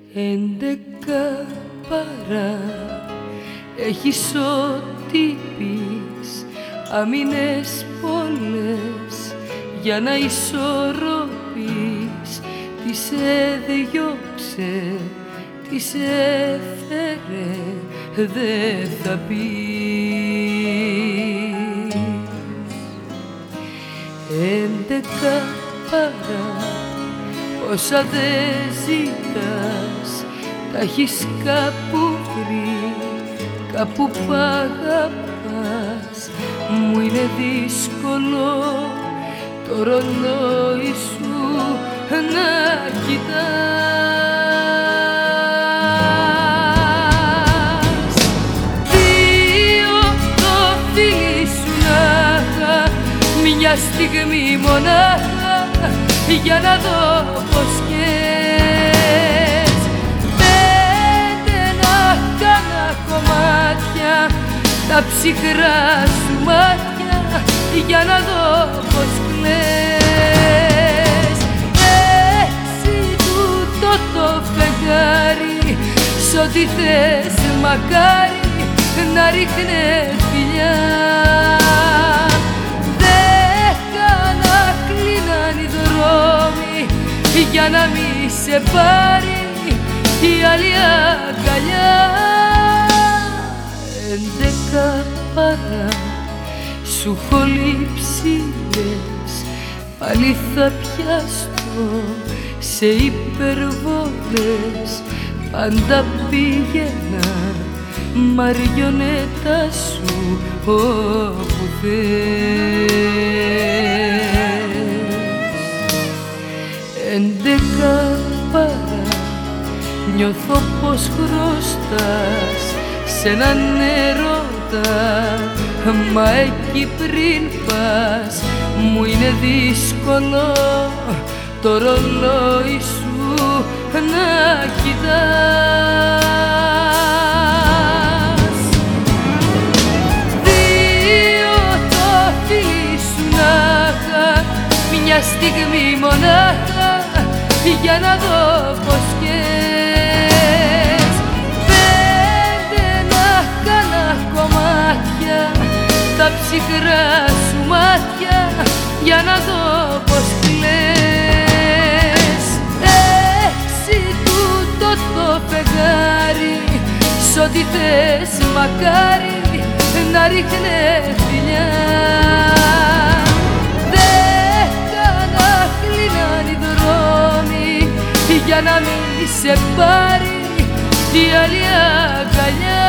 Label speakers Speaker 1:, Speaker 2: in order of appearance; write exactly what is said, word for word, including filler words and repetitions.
Speaker 1: Έντεκα παρά έχεις ό,τι πεις, αμήνες πολλές για να ισορροπείς. Τι σε διώξε, τι σε έφερε, δε θα πεις. Έντεκα παρά όσα δε ζητάς, τα έχεις κάπου βρει, κάπου π' αγαπάς. Μου είναι δύσκολο το ρολόι σου να κοιτάς. Δύο το φίλι σου να είχα, μια στιγμή μονάχα, για να δω πως καις. Πέντε να κάνα κομμάτια τα ψυχρά σου μάτια, για να δω πως κλαις. Έξι τούτο το φεγγάρι, σ' ό,τι θες μακάρι να ρίχνε φιλιά. Για να μη σε πάρει η άλλη αγκαλιά. Έντεκα παρά σου έχω λείψει λες, πάλι θα πιαστώ σε υπερβολές. Πάντα πήγαινα μαριονέτα σου όπου θες. Έντεκα παρά νιώθω πως χρωστάς σ' έναν έρωτα, μα εκεί πριν πας μου είναι δύσκολο το ρολόι σου να κοιτάς. Δύο το φίλι σου να είχα, μια στιγμή μονάχα, για να δω πως καις. Πέντε να κάνα κομμάτια τα ψυχρά σου μάτια, για να δω πως κλαις. Έξι τούτο το φεγγάρι, σ' ό,τι θες μακάρι να ρίχνε φιλιά. Για να μη σε πάρει η άλλη αγκαλιά.